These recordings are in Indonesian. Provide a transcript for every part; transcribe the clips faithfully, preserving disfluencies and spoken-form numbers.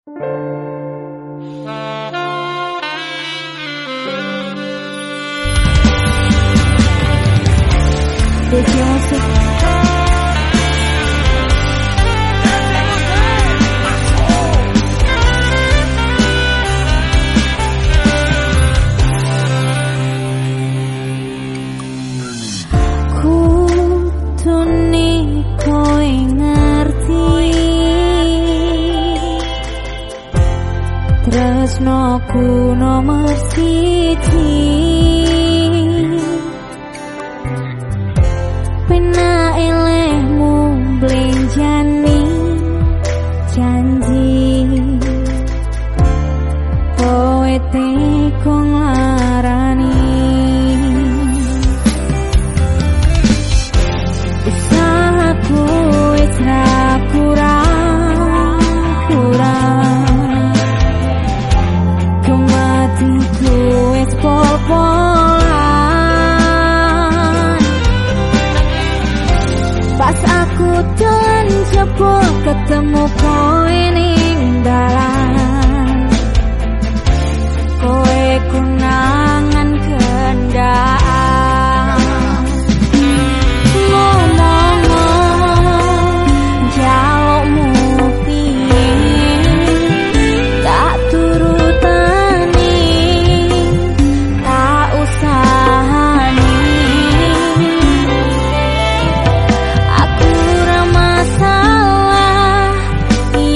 Tresnoku nomor siji pena elehmu blenjani janji kowe teko nglarani usahaku wis ra kurang-kurang kematiku wis pol-polan pas aku dolan jebul ketemu kowe ning dalan kowe kunangan kendaan ngomong-ngomong jalukmu piye tak turutani tak usahani aku ra masalah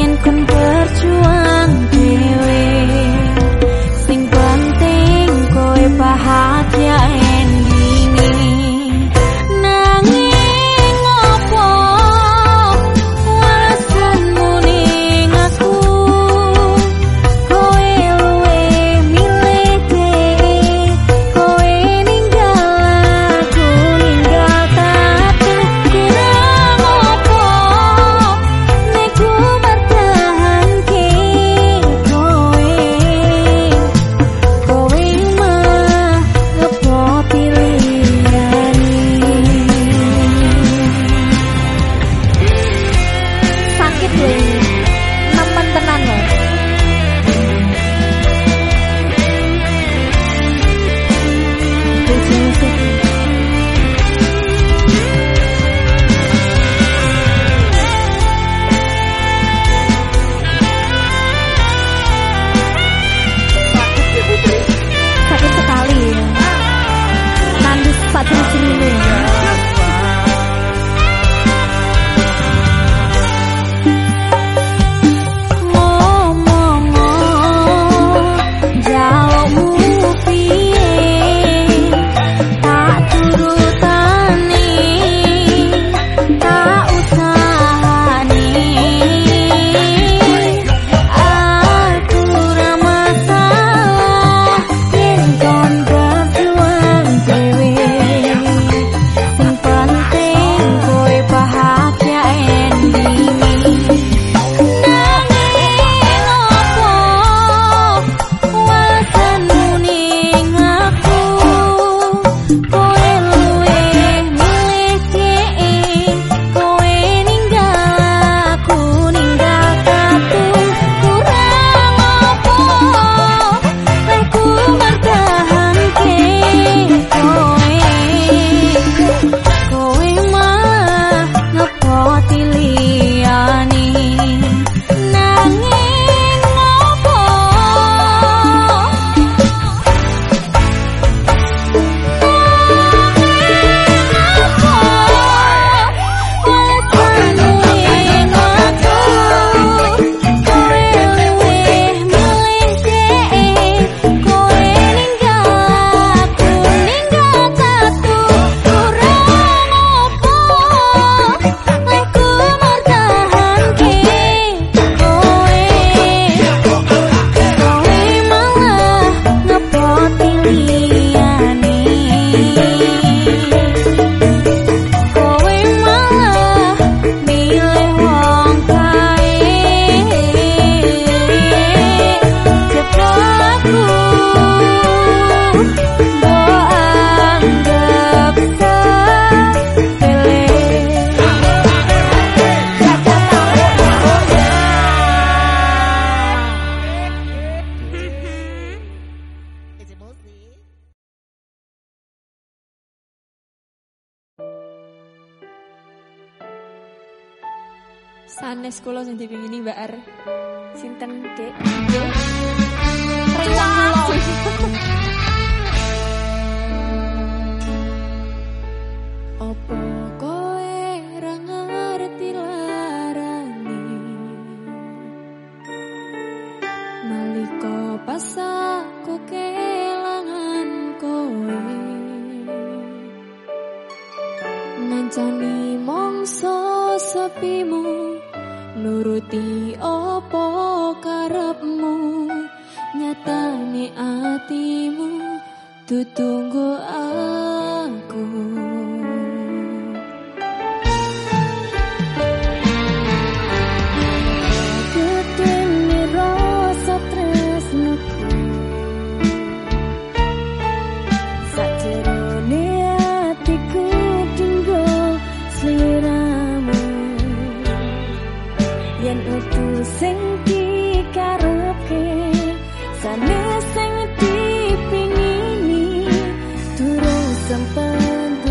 Sanes kula sing dipingini Mbak R. Sinten, Dek? Cuak. Opo kowe ra ngerti larani nalika pas aku kelangan kowe ngancani mongso sepimu nuruti opo karepmu nyatane atimu tutunggu aku Ketemu rasa tresnaku sajerone atiku dinggo sliramu yen utuh sing dikarepke sanes sing dipingini turun sempat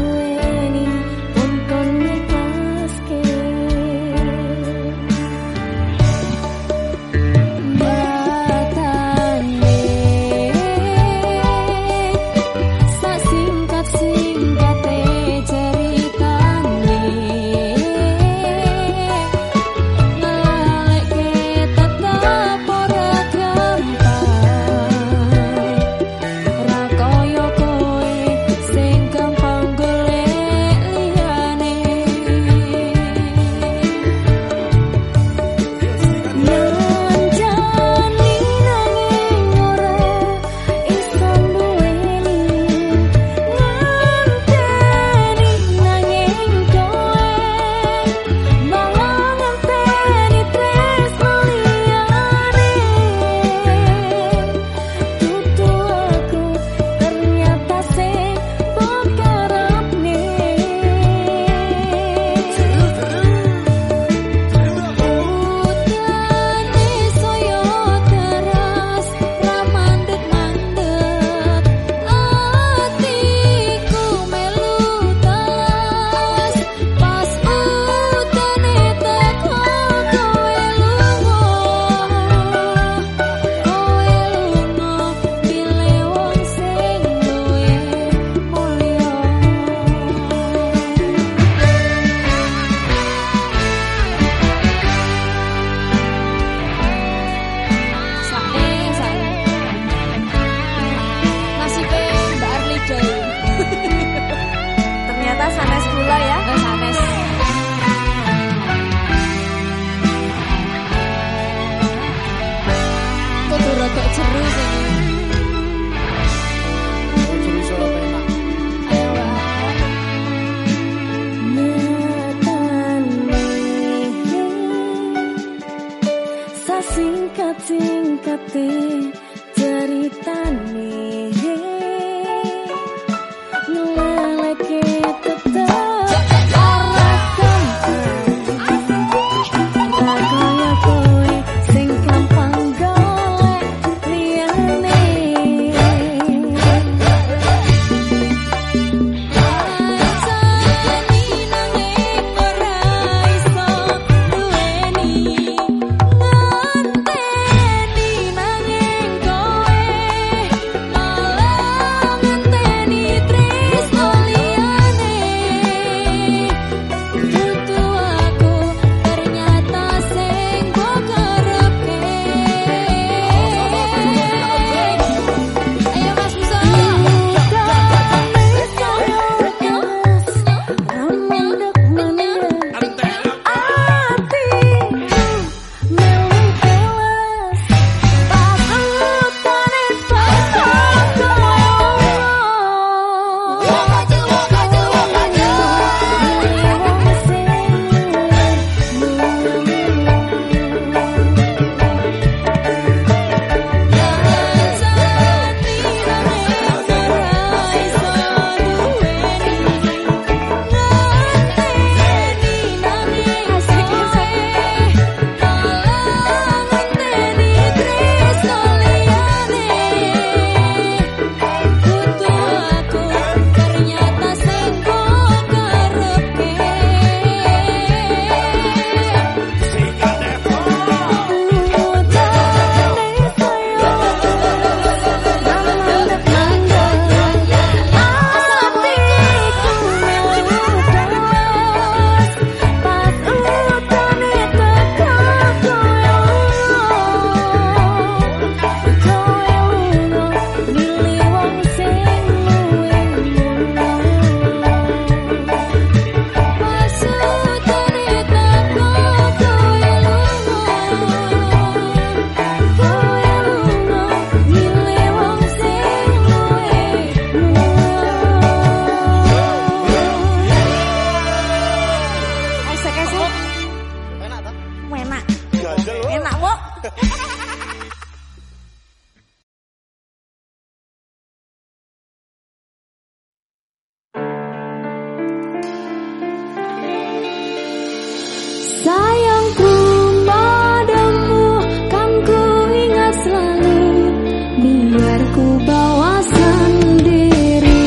Sayangku padamu kan ku ingat selalu, biar ku bawa sendiri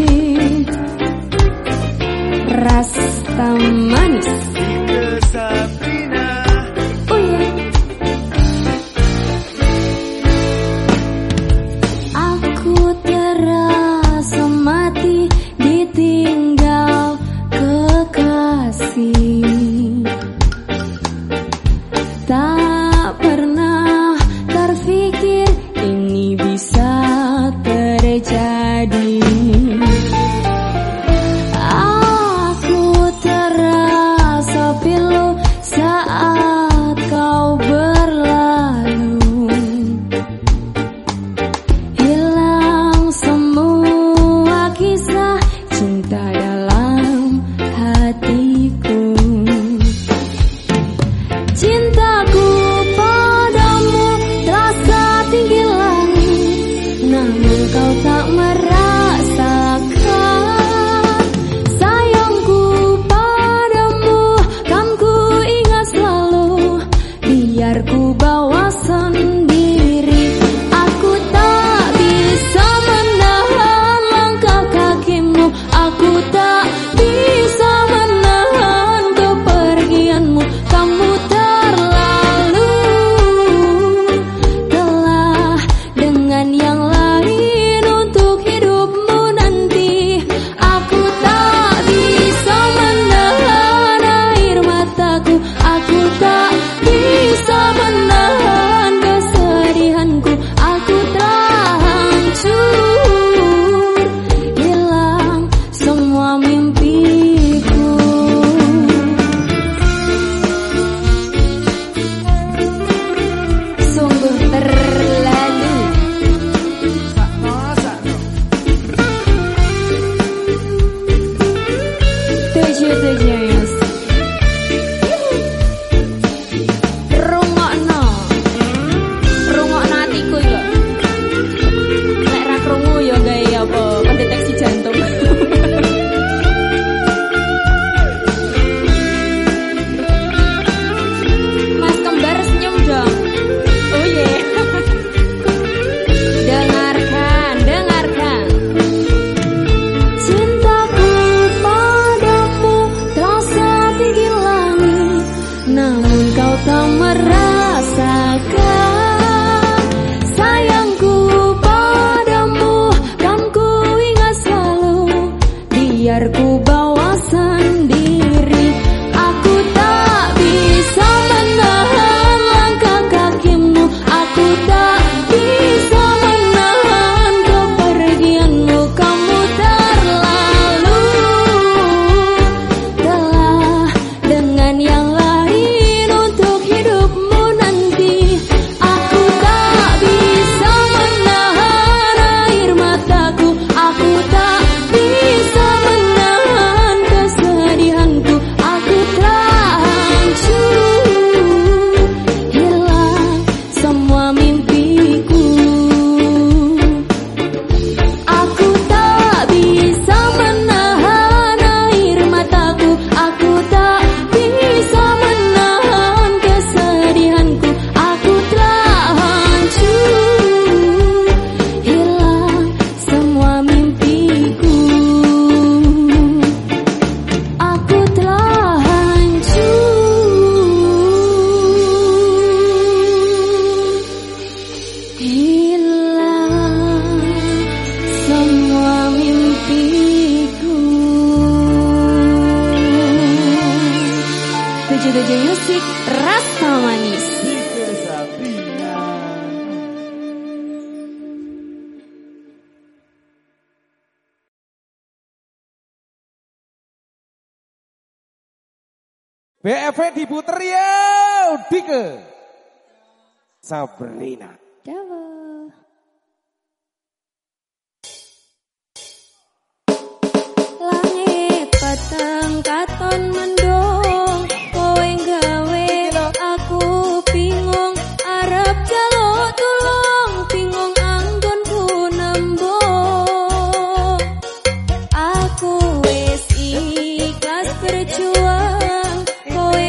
rasa manis. Oh ya, aku terasa mati ditinggal kekasih. Tak pernah terfikir ini bisa terjadi. Aku terasa pilu saat kau berlalu, hilang semua kisah cinta dalam hatiku. Cintaku padamu terasa tinggi langit, namun kau tak merasakan. Sayangku padamu kan ku ingat selalu, biar ku bawa sendiri. Aku tak bisa menahan langkah kakimu, aku tak bisa menahan kepergianmu. Kamu biar ku bawa sendiri. Aku tak bisa menahan langkah kakimu, aku tak bisa menahan kepergianmu. Kamu terlalu telah dengan yang lain untuk hidupmu nanti. Aku tak bisa menahan air mataku, aku tak bisa menahan kesedihanku. Aku telah hancur, hilang semua mimpiku. Aku tak bisa menahan air mataku, aku tak bisa menahan kesedihanku. Aku telah hancur, hilang semua mimpiku. Aku telah hancur, hilang semua mimpiku. Tujuh-tujuh musik rasa manis. B F V diputer ya, Dike Sabrina. Jawa. Langit peteng katon mendung, kowe gawe aku bingung arep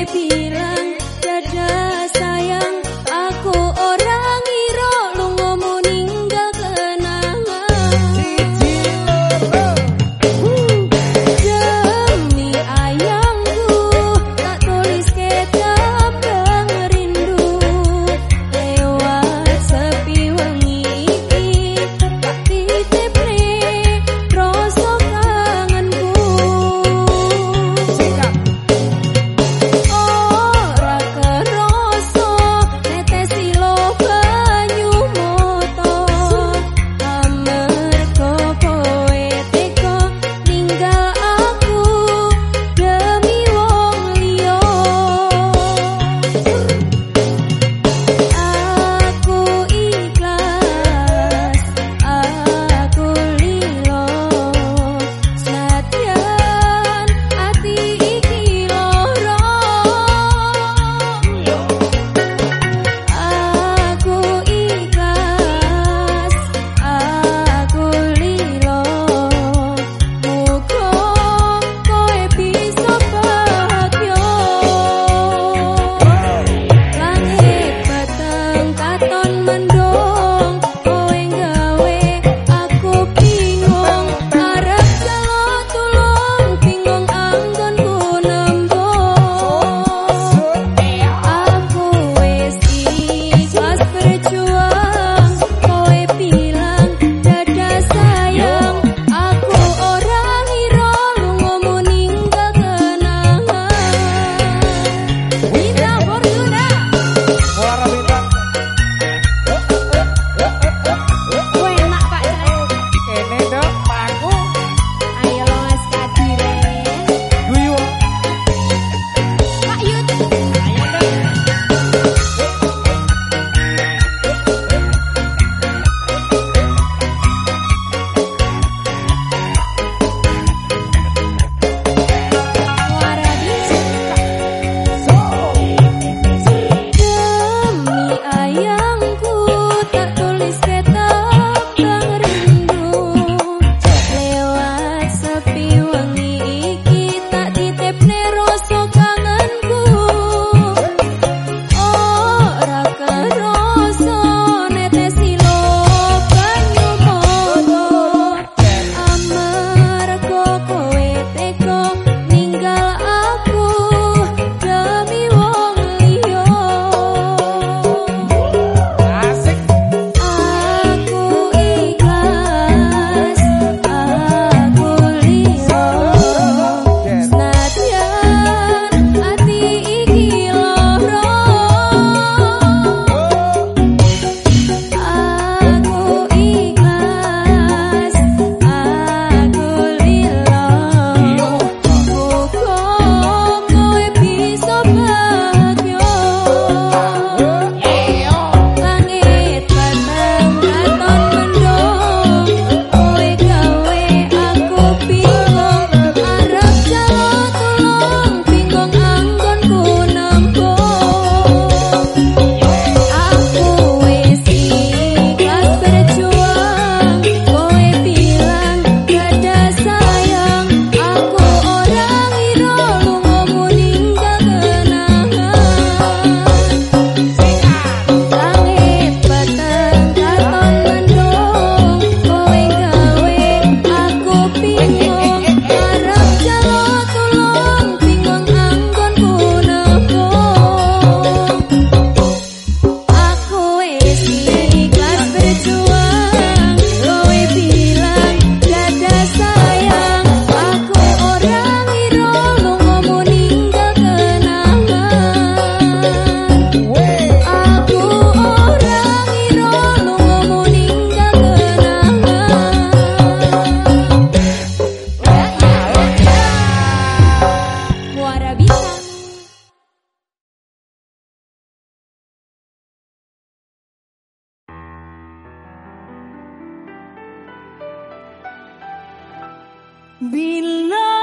Bila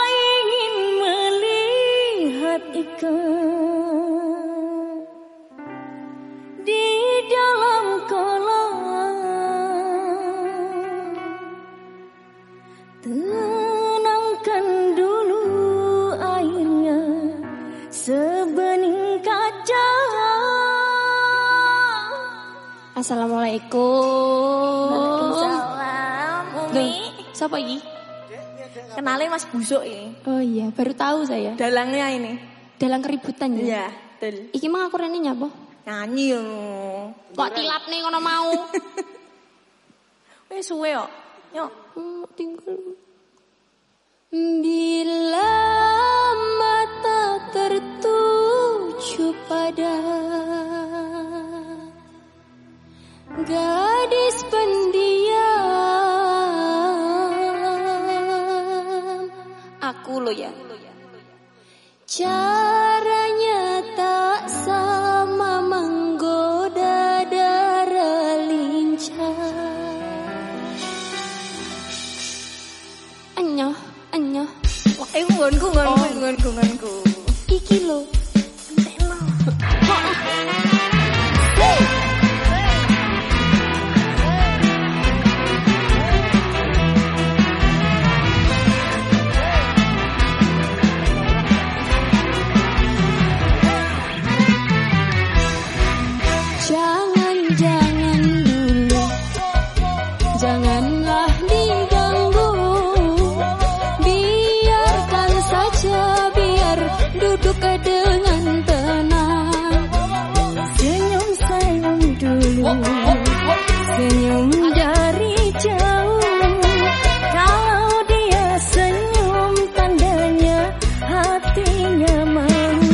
ingin melihat ikan di dalam kolam, tenangkan dulu airnya. Assalamualaikum. Waalaikumsalam. Umi. Siapa iki? Kenalin Mas Busuk ini. Oh iya, baru tahu saya. Dalangnya ini. Dalang keributan ya? Iya, betul. Iki mang aku rene nyapa? Nyanyi yo. Kok tilap nih ngono mau? Wes suwe kok. Yo. Hmm, tinggal. Bila mata tertuju pada gadis pendiam, aku lo ya. Caranya tak sama menggoda darah lincah. Anyoh, anyoh. Wah, eh nggonku, nggonku, nggonku, nggonku. Iki lo. Jangan-jangan dulu, janganlah diganggu, biarkan saja, biar duduk dengan tenang. Senyum sayang dulu, senyum dari jauh. Kalau dia senyum, tandanya hatinya mau.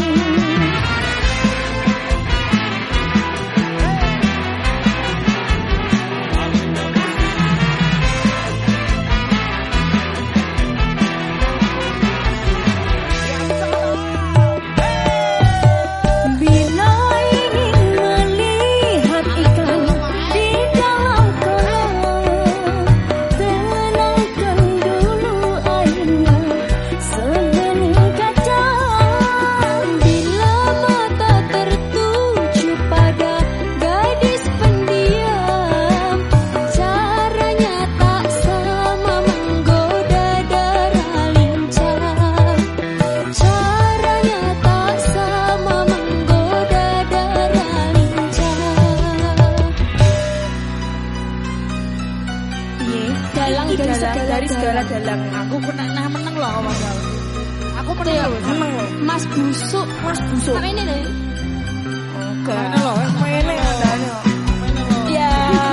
Dari segala dalang. Aku kena nah meneng loh Mas. Aku meneng loh. Meneng loh. Mas Busuk, Mas Busuk. Sampai ini deh. Oke. Mana loh? Mainnya adanya. Ya.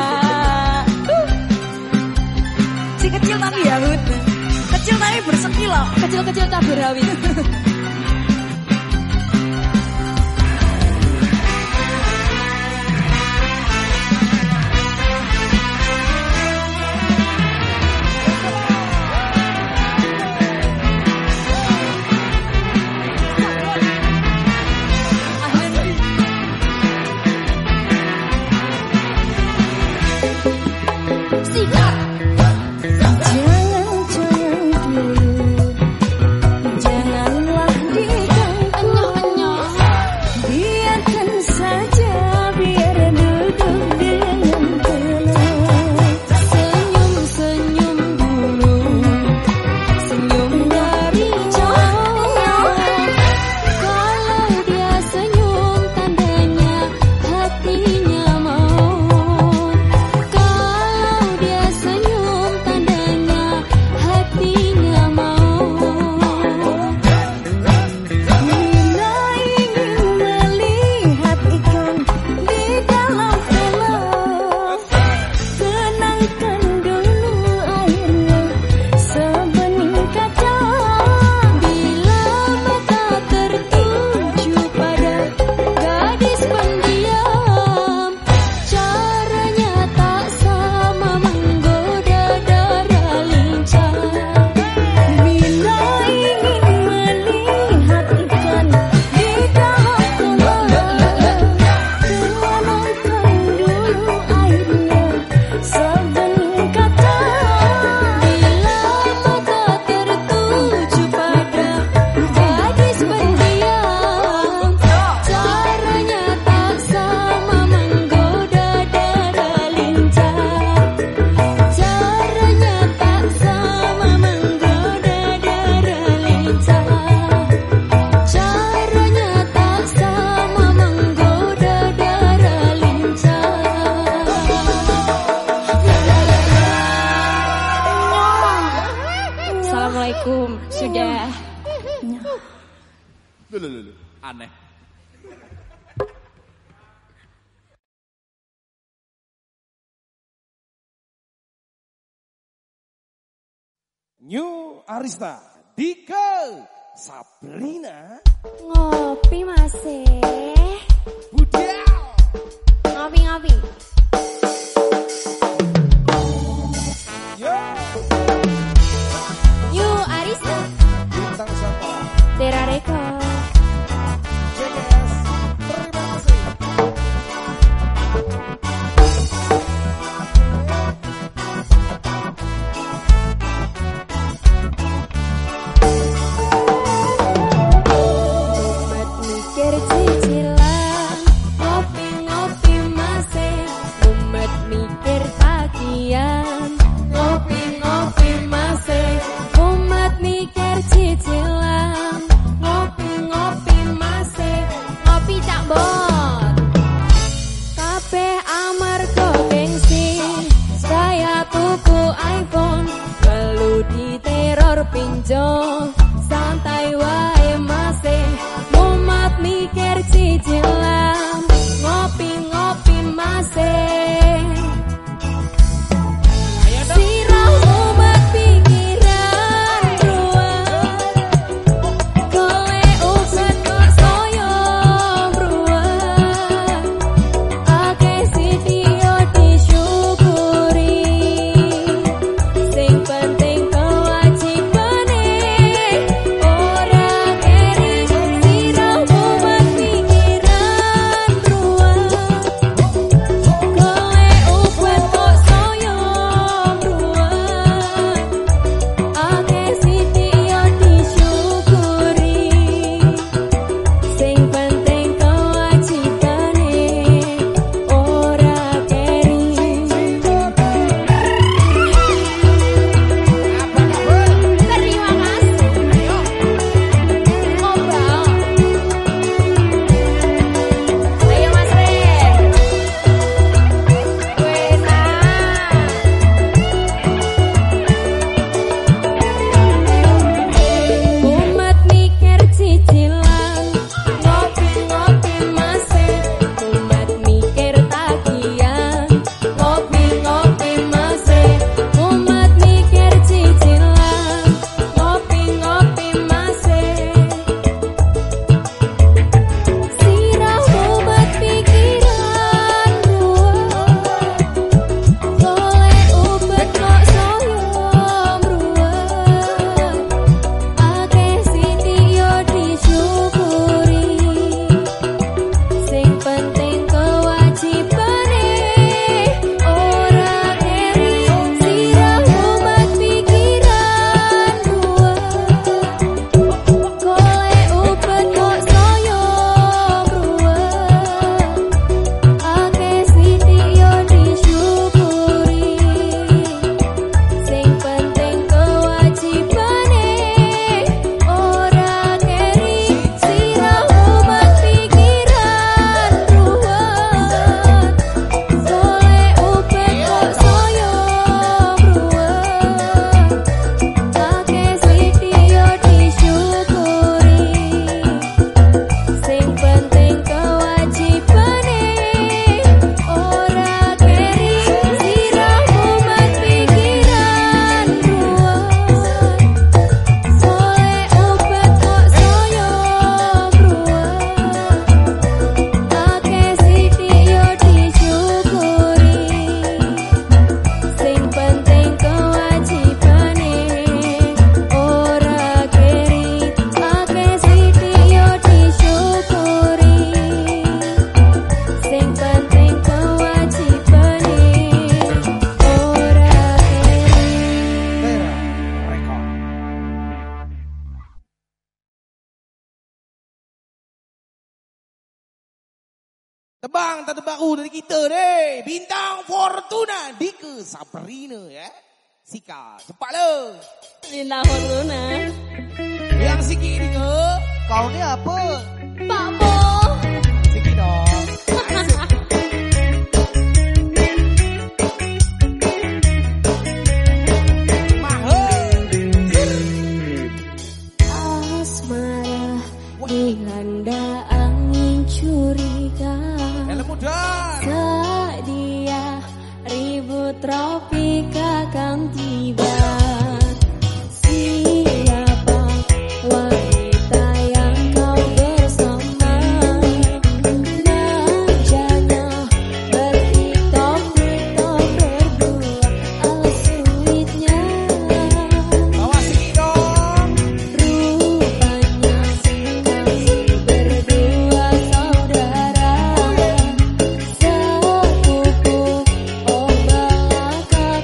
Si kecil tapi ya, Bud. Kecil tapi berseki loh. Kecil-kecil cabai rawit. Jangan-jangan dulu, janganlah lho, aneh. New Arista, Dika, Sabrina, Ngopi masih. Budial, Ngopi-ngopi. yo, Yu Arista. Bintang Santa, Tera Record. J K S, terima kasih. Umat mikir cicilan, ngopi-ngopi masih. Umat mikir tagihan, ngopi-ngopi masih. Umat mikir cicilan, ngopi-ngopi masih. Ngopi cak bot. Kabeh amarga gengsi, saya tuku iPhone, lalu diteror pinjol. Santai wae masih, umat mikir cicilan, ngopi-ngopi masih. Sirah umat pikiran ruwet, golek obat kok saya ruwet. Akeh sithio disyukuri, sing penting kewajibane ora keri. Sirah umat pikiran ruwet, golek obat kok saya ruwet. Akeh sithio disyukuri, sing penting kewajibane ora keri. Terima kasih. Ngobrol. Ayo Mas Re. Umat mikir cicilan, ngopi-ngopi masih. Umat mikir tagihan, ngopi-ngopi masih. Umat mikir cicilan, ngopi-ngopi masih. Sirah umat pikiran ruwet, golek obat kok saya ruwet. Akeh sithio disyukuri, sing penting kewajibane ora keri. Sirah umat pikiran ruwet, golek obat kok saya ruwet. Akeh sithio disyukuri, sing penting kewajibane ora keri. Sirah umat pikiran ruwet, golek obat kok saya ruwet. Akeh sithio disyukuri, sing penting kewajibane ora keri. Sirah umat pikiran ruwet, golek obat kok saya ruwet. Akeh sithio disyukuri, sing penting kewajibane ora keri. Akeh sithio disyukuri, sing penting kewajibane ora keri. Tera, Rekor. Tebang tak tebaku dari kita deh. Bintang Fortuna, Dika, Sabrina ya. Sika, cepat lo. Lina Fortuna. Yang Siki Dika, kau ni apa? Pak Mo. Siki dong. Asmara di lan Ronda angin curiga. Helm mudan. Sedia ribut tropika kan tiba. Siapa wanita yang kau bersama? Najanya berkitok-kitok berdua. Ala sweetnya Bawa sini dong. rupanya senang berdua saudara. Sepupu oh belaka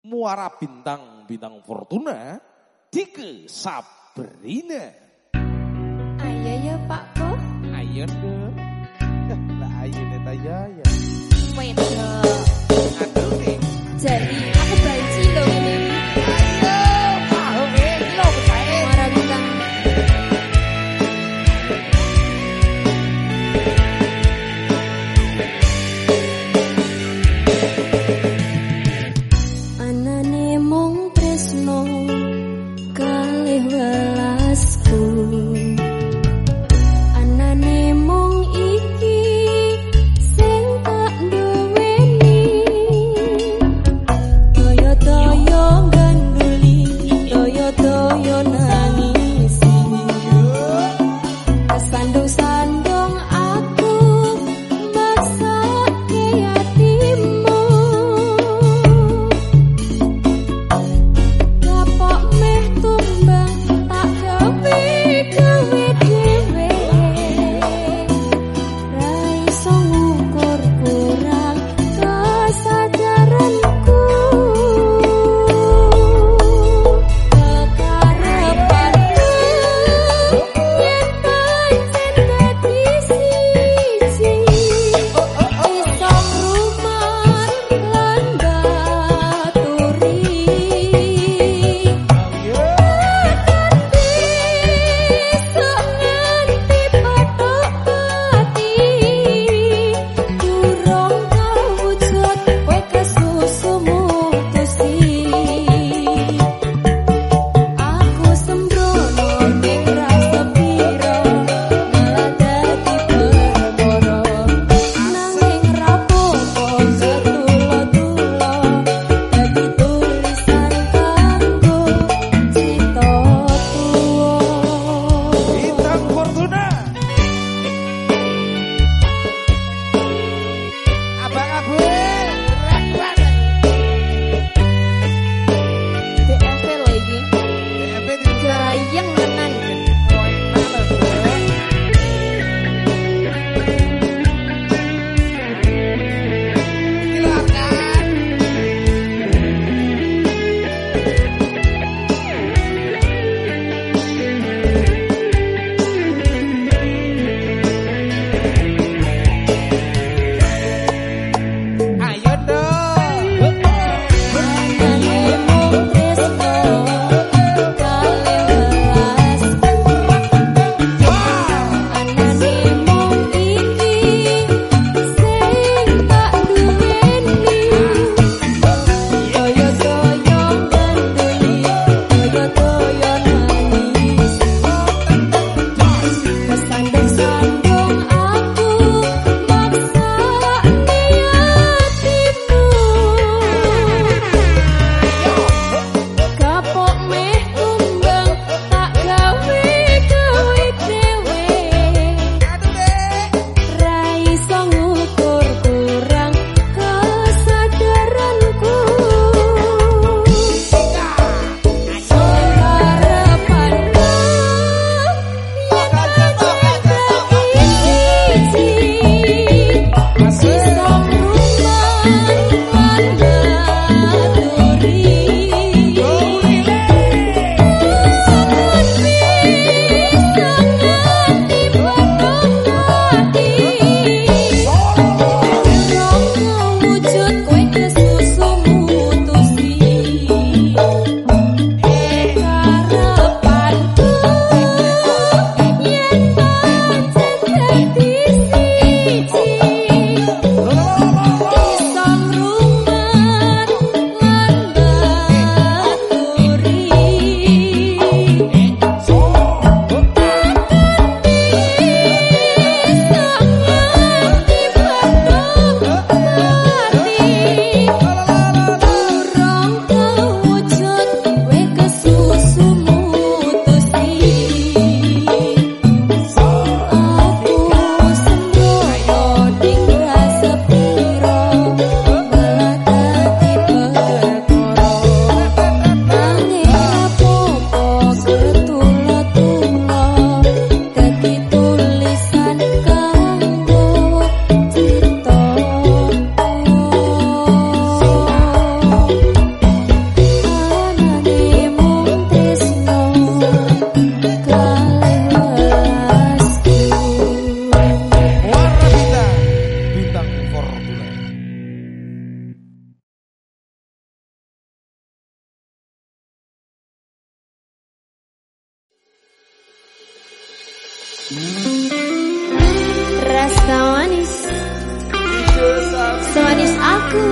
Muara bintang-bintang Fortuna Dike Sabrina. Ayo ya Pak Ko. Ayo dong. Lah ayo neta ya ya. Wedok. Aduh nih. Jadi aku banci loh ini. Ayo, paham ya, ini lo percaya. Muara bintang. Anane mung tresno kalih welasku. Anane mung iki sing tak duweni. Toyo-toyo ganduli, toyo-toyo nangisi. Kesandung-sandung aku maksake yatimmu. Kapan Rasa manis, semanis aku.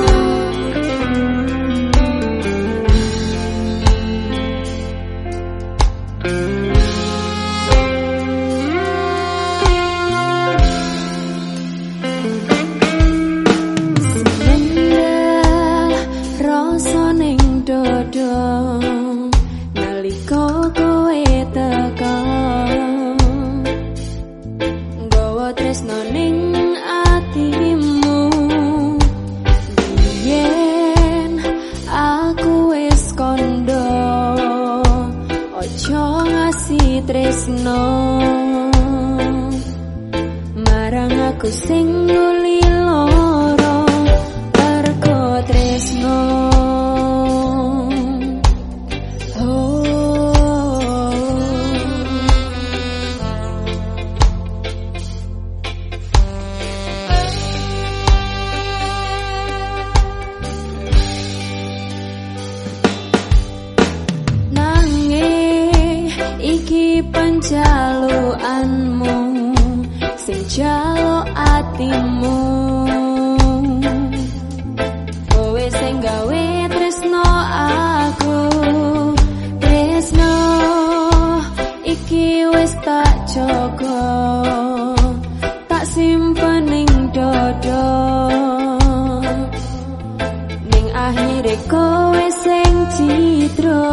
Tresno marang aku sing nuli loro perko tresno. Penjaluanmu sing jaluk atimu, kowe sing gawe tresno aku. Tresno iki wis tak jaga, tak simpen ning dodo. Ning akhire kowe sing citro.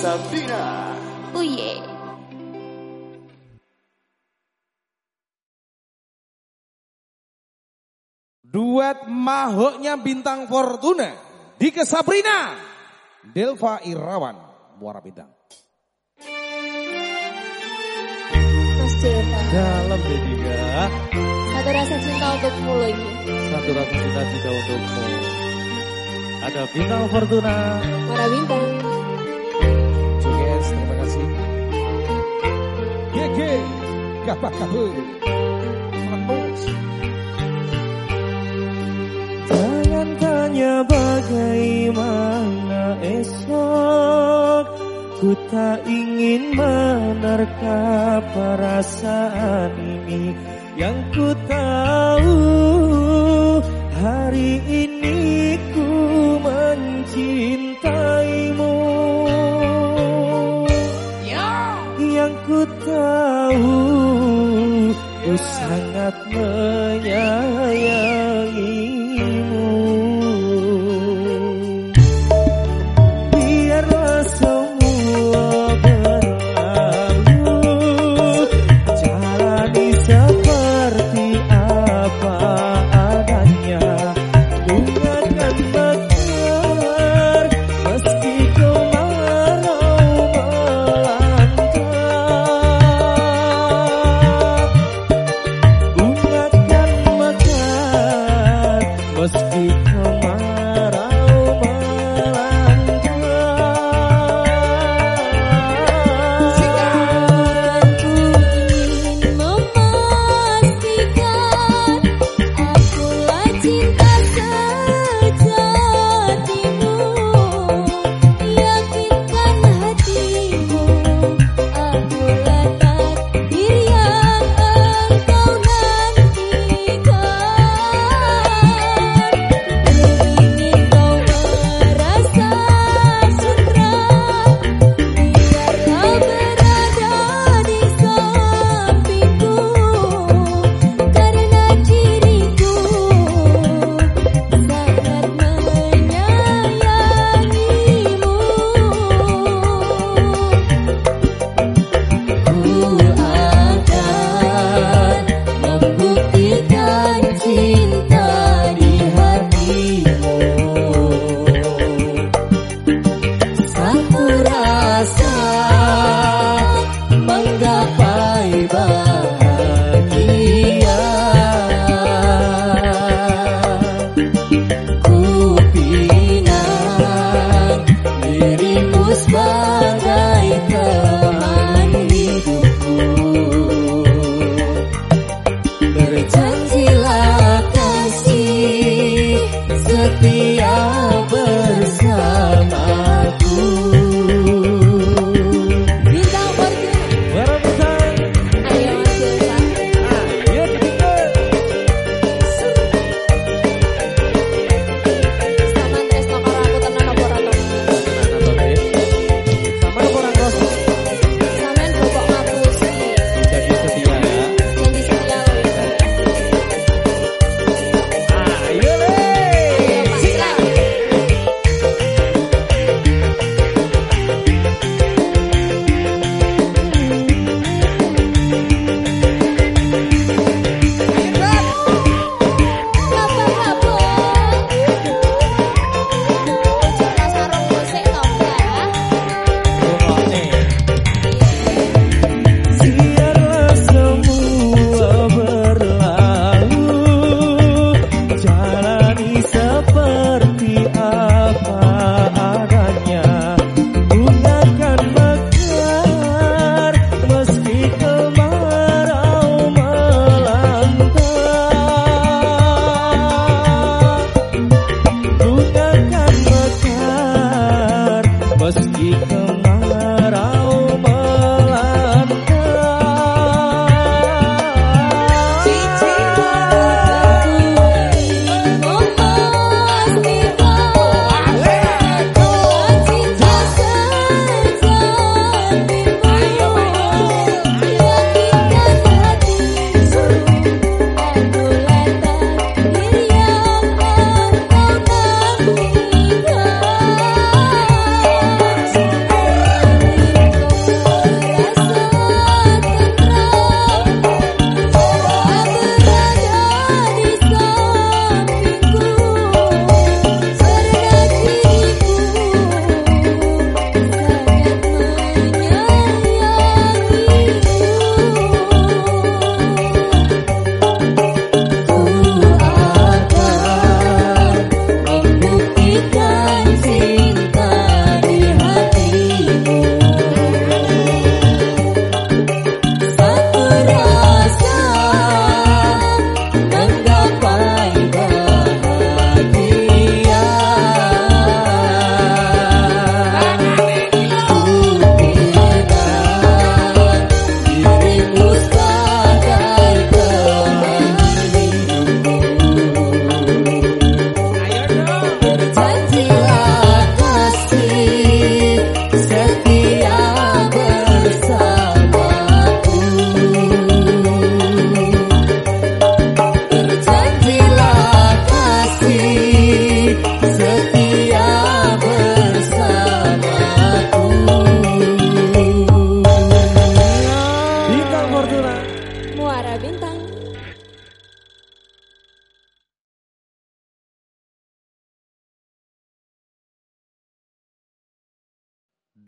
Sabrina. Oh yeah. Duet mahoknya Bintang Fortuna, Dike Sabrina, Delva Irawan, Muara Bintang. Mas Delva. Dalam Dedika. Satu rasa cinta untukmu loh ini. Satu rasa cinta cinta untukmu. Ada Bintang Fortuna. Muara Bintang. Juges, terima kasih. Gege, gabah kabur. Menus. Jangan tanya bagaimana esok, ku tak ingin menerka perasaan ini. Yang ku tahu hari ini ku mencintaimu. Yang ku tahu ku sangat menyayangimu. Biarlah semua berlalu, jalani seperti apa adanya. Bunga akan mekar meski kemarau melanda. Bunga akan mekar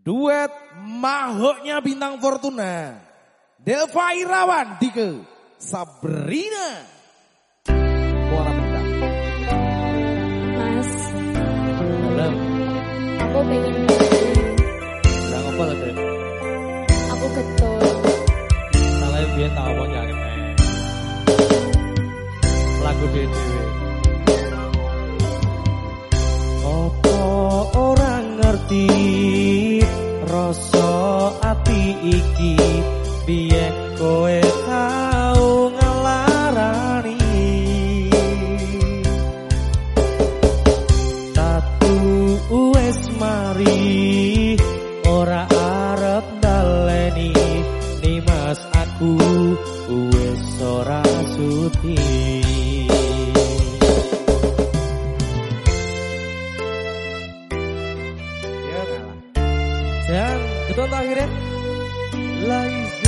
Duet mahoknya Bintang Fortuna. Delva Irawan Dike Sabrina. Suara bintang. Mas, Halo. aku pengen Lah ngopo to, Dek? aku getol. Salah biyen tak omong ya akeh. Lagu dhewe. Apa orang ngerti rasa ati iki biyen kowe tau ngelarani tatu wis mari ora arep daleni nimas aku wis ora sudi. Dan betul tak akhirnya Laiza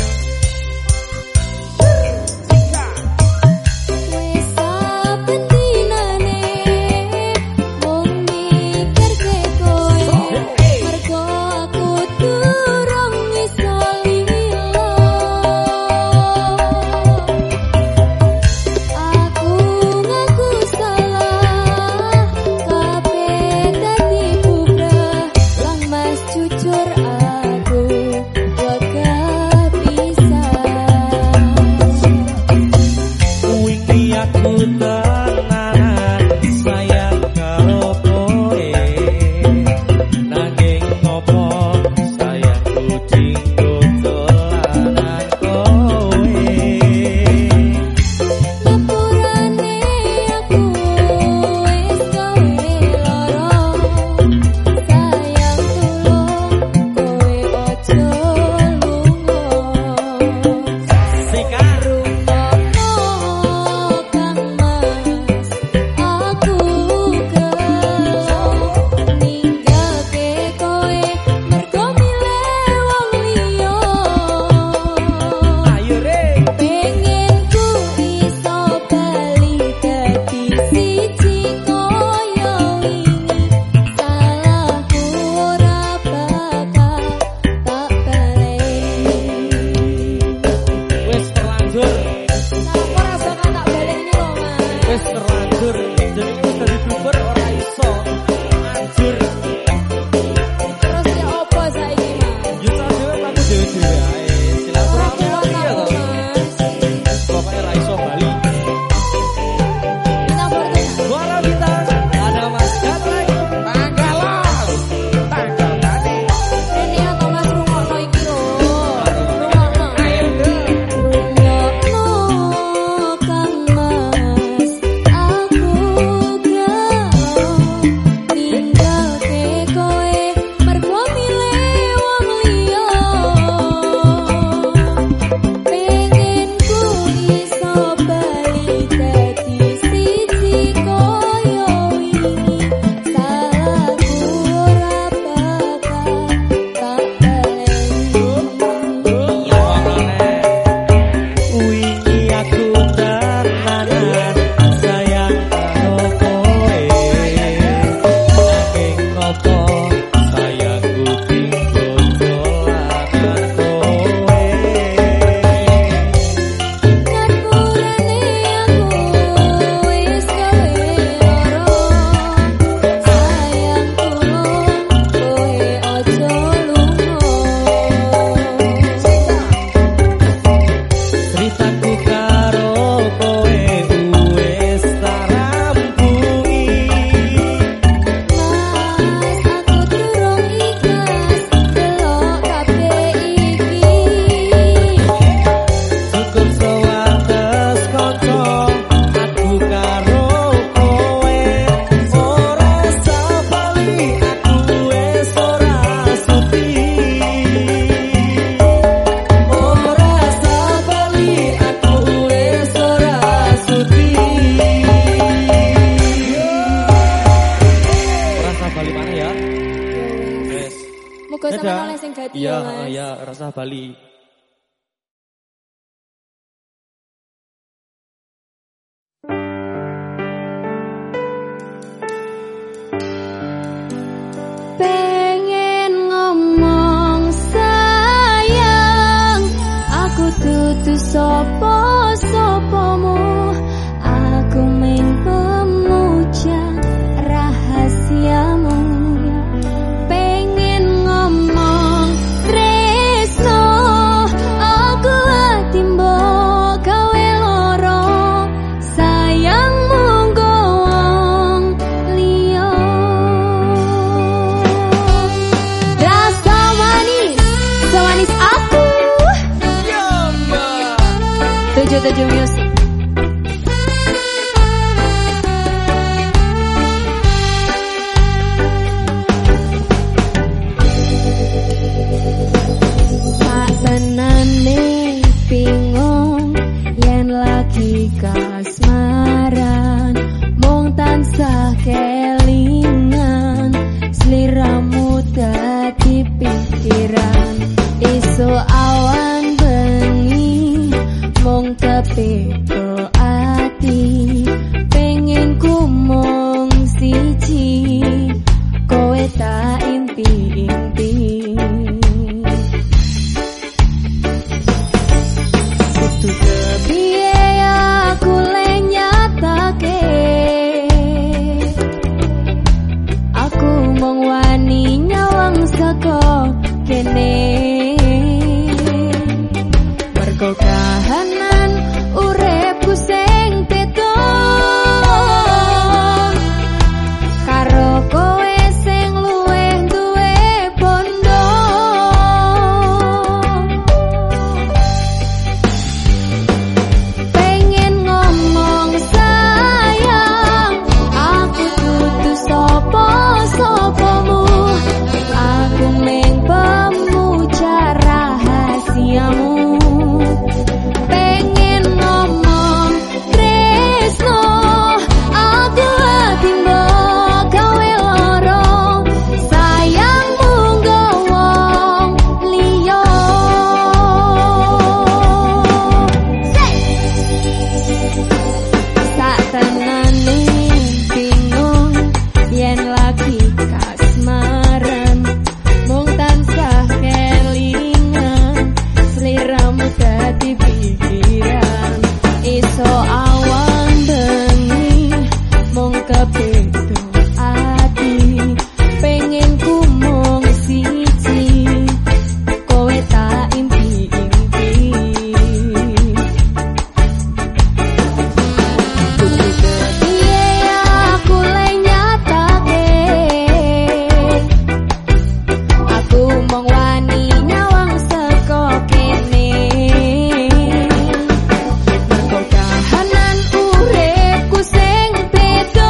Wis saben dinane mung mikirke kowe mergo aku durung iso lilo. Aku ngaku salah kabeh dadi bubrah lang mas jujur aku wagat bisa. wingi aku tenanan sayang karo kowe nanging ngopo sayangku dinggo dolanan kowe Ngapurane aku wis kowe lara sayang tulung kowe ojo lunga Sikar rungokno Kang Mas aku gelo ninggalke kowe mergo milih wong liya. ayo re Pengen ku iso bali dadi siji koyo wingi salahku ora bakal tak baleni. wis terlanjur Aku rasa tak baleni lho Mas. wis terlanjur jadi wis dadi duper ora iso anjur Terus ya opo saiki Mas? yo tak dhewe aku dhewe-dhewe ae silaturahmi Ora ya aku, to Mas. pokoknya ra iso bali Bintang Fortuna. suara bintang ada Mas Gatrai Tanggalan. Tanggal tadi. Rene atau Mas rungokno iki lho. Rungokno. Rungokno Kang Mas, aku gelo ninggalke kowe mergo milih wong liya. Pengen ku iso bali dadi siji koyo wingi salahku ora bakal tak baleni. wingi aku tenanan sayang karo kowe nanging ngopo sayangku dinggo dolanan kowe Ngapurane aku wis kowe lara sayang tulung kowe ojo lunga. ceritaku karo kowe wis tak rampung Mas aku durung ikhlas delok kabeh iki. cukup sewates kanca aku karo kowe ora sabali aku wis ora sudi ora sabali aku wis ora sudi ora sabali mana ya wes Muga sampeyan oleh sing gati iya ya Mas. iya rasa Bali Pengen ngomong Tejo Tejo Music. Satenane bingung yen lagi kasmaran, mung tansah kelingan sliramu dadi pikiran. Iso awan bengi mung kepeko ati, pengen ku mung siji, kowe tak impi-impi. Kudu kepiye aku le nyatake, aku mung wani nyawang saka kene. Mergo kahanan uripku sing beda karo kowe sing luwih duwe bondo. Pengen ngomong sayang, aku dudu sapa-sapamu, aku mung pemuja rahasiamu. Pengen ngomong tresno, aku timbo gawe loro, sayangmu nggo wong liya. Satenane bingung yen lagi kasmaran, mung tansah kelingan sliramu dadi pikiran. Iso awan bengi mung kebedo ati, pengen ku mung siji, kowe tak impi-impi. Kudu kepiye aku le nyatake, aku mung wani nyawang saka kene. Mergo kahanan uripku sing beda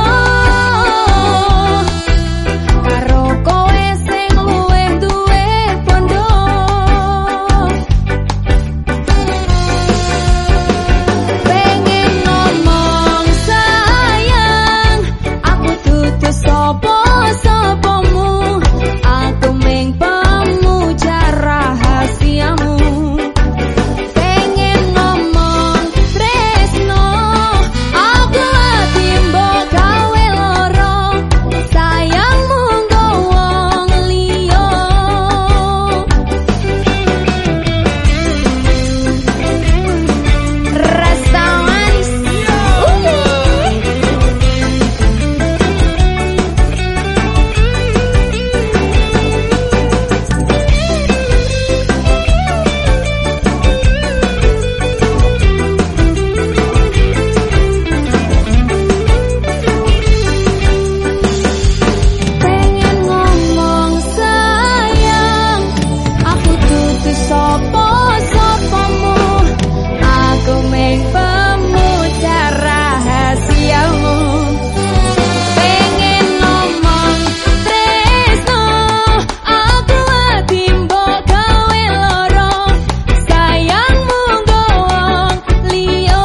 karo kowe sing luwih duwe bondo. Pengen ngomong sayang, aku dudu sapa-sapamu, aku mung pemuja rahasiamu. Pengen ngomong tresno, aku timbo gawe loro, sayangmu nggo wong liya. Rasa manis. Pengen ngomong sayang, aku dudu sapa-sapamu, aku mung pemuja rahasiamu. Pengen ngomong tresno, aku timbo gawe loro, sayangmu nggo wong liya.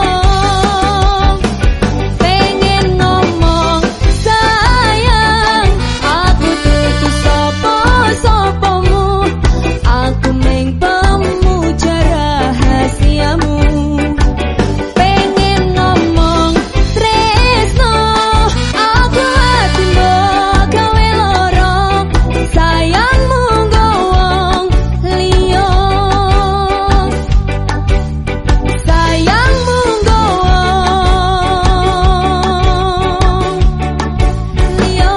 Pengen ngomong sayang, aku dudu sapa-sapamu, aku mung pemuja rahasiamu. Pengen ngomong tresno, aku timbo gawe loro, sayangmu nggo wong liya. Sayangmu nggo wong liya.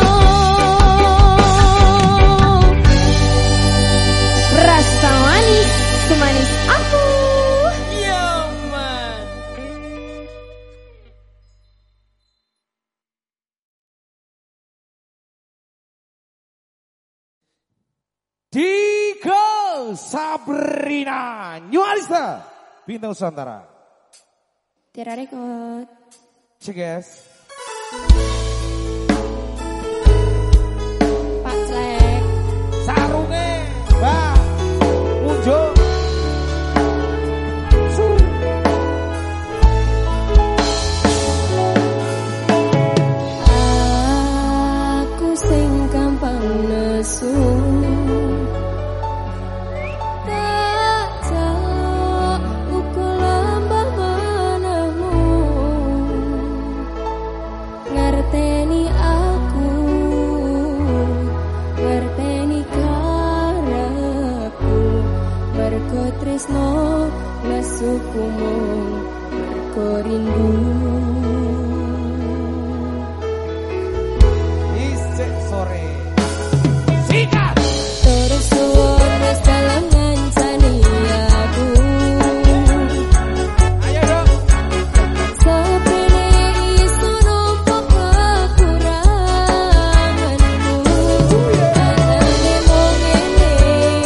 Rasa manis, semanis aku. Yo man. Dika Sabrina Nyualisa Bintang Nusantara. Tira record. Cek guys. Pak Clek. Sarunge, Mbak. Munjuk. Aku sing gampang nesu. Ngerteni aku, ngerteni karepku, mergo tresno lesuku mung mergo rindu. Isek sore. Sikat. Terus suwon wis dalam ngancani aku. Ayo dong. Sepene iso nampa kekuranganmu. Anane mung ngene,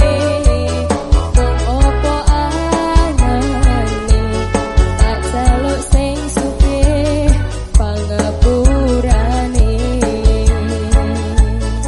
kok opo anane tak celuk sing sugih pangapurane.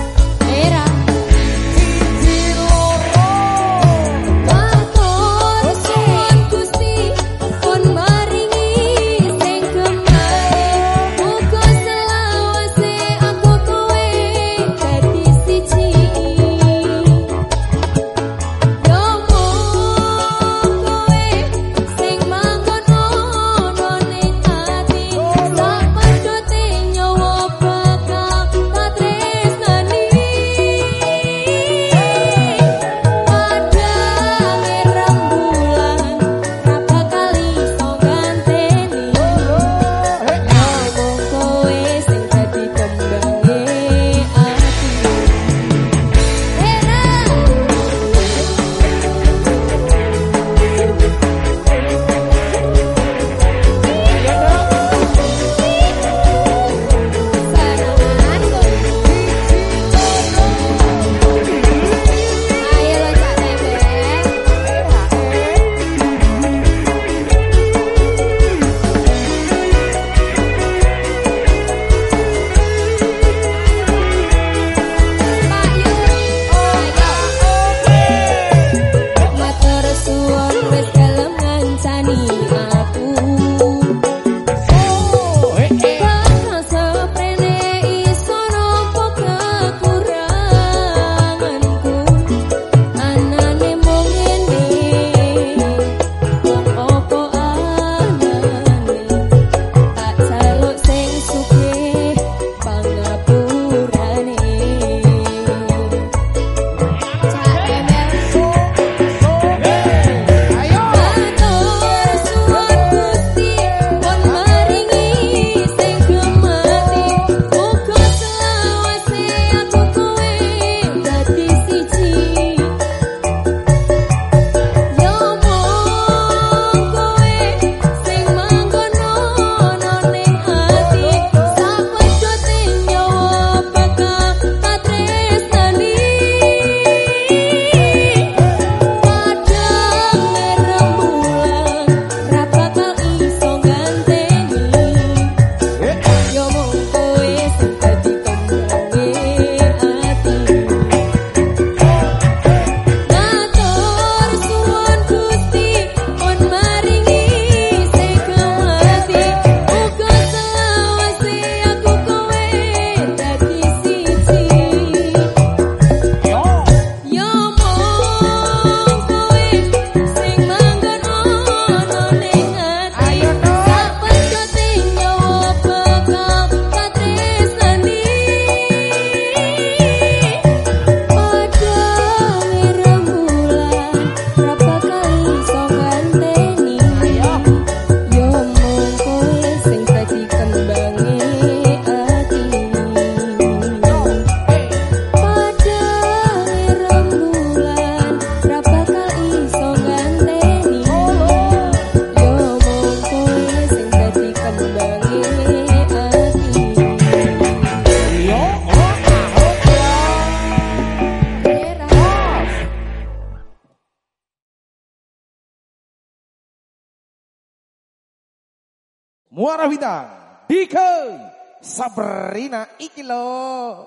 Muara Bintang Dike Sabrina iki lo.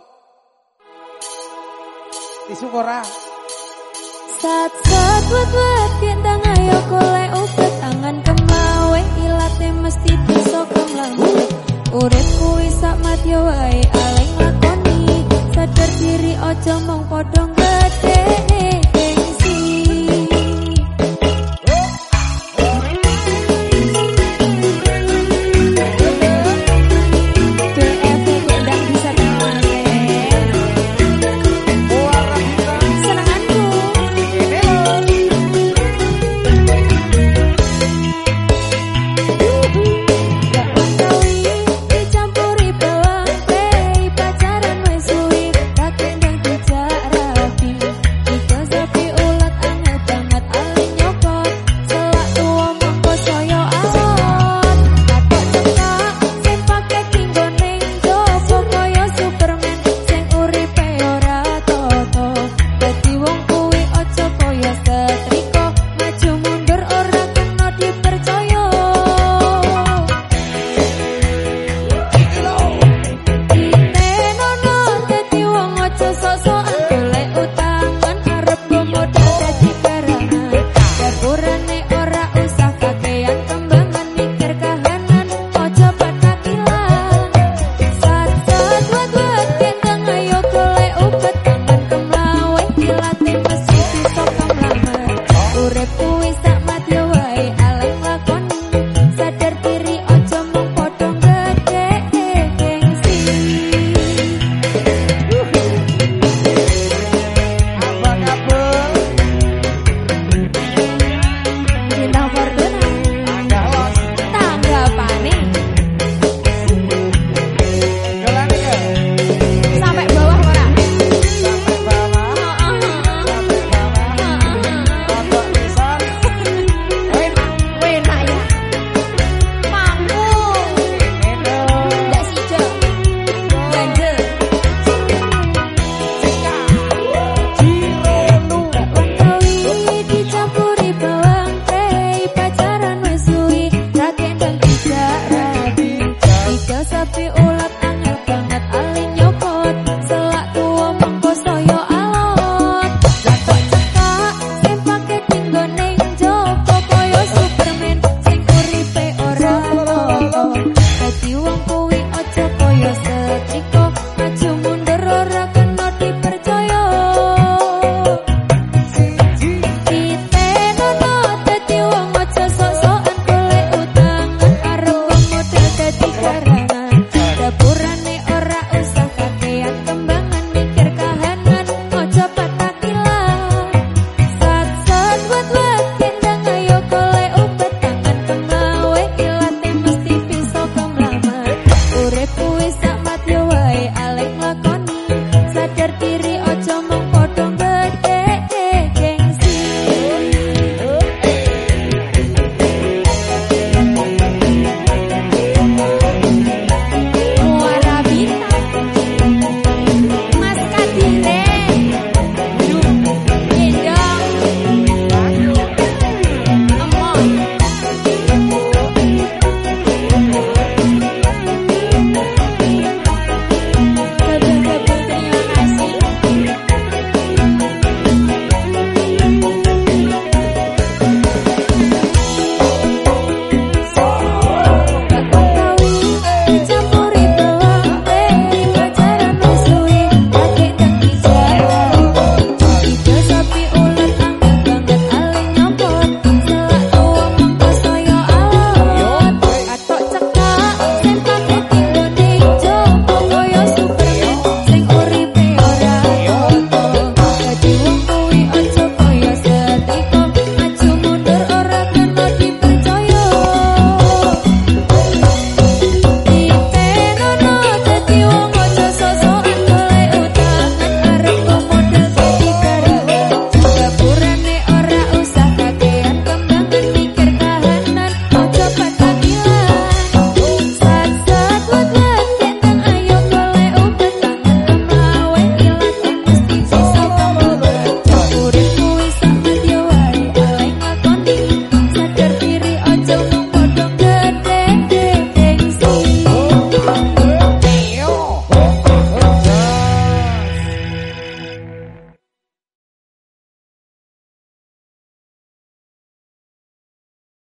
Disukora. Sat-sat wet-wet kentang ayo golek uget tangan kemawe ilate mesti bisa kemlang. Urip kuwi sak madya wae aling lakoni sadar diri aja mung padha gedhe gengsi.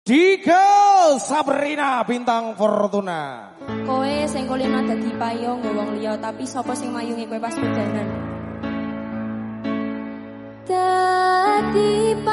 Dike Sabrina bintang Fortuna. Kowe sing kulino dadi payung wong liya tapi sapa sing mayungi kowe pas bedanan? Dadi